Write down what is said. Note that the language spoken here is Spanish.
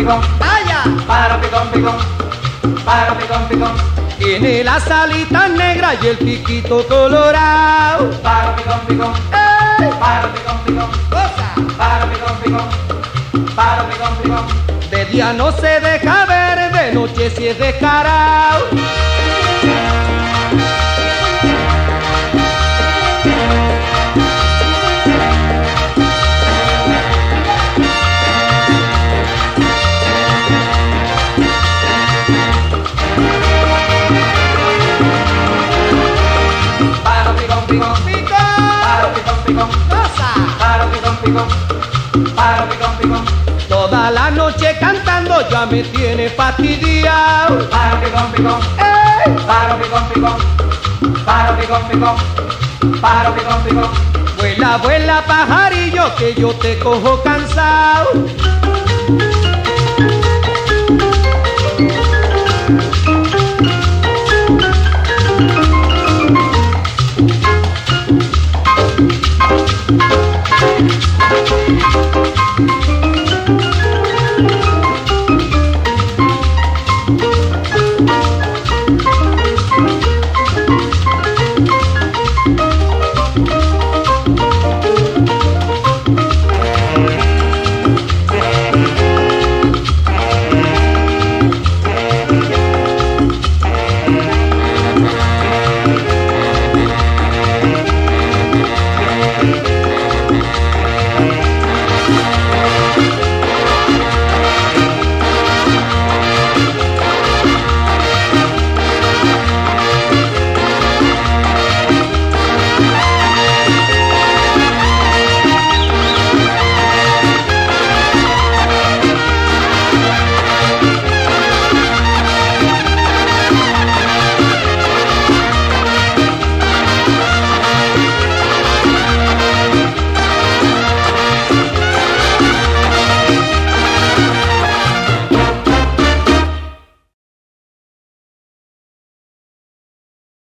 picón. ¡Vaya! Pájaro picón, picón. Pájaro picón, picón. Tiene las alitas negras y el piquito colorado. Pájaro picón, picón. ¡Ey! Pájaro picón, picón. ¡Cosa! Pájaro picón, picón. Pájaro picón, picón. De día no se deja ver, de noche si es descarado. Pájaro picón, picón. ¡Pico! Pájaro picón, picón. ¡Cosa! Pájaro picón, picón. Pájaro picón, picón. Toda la noche cantando ya me tiene fastidiado. Pájaro picón, picón. ¡Ey! Pájaro picón, picón. Pájaro picón, picón. Pájaro picón, picón. Vuela, vuela pajarillo que yo te cojo cansado.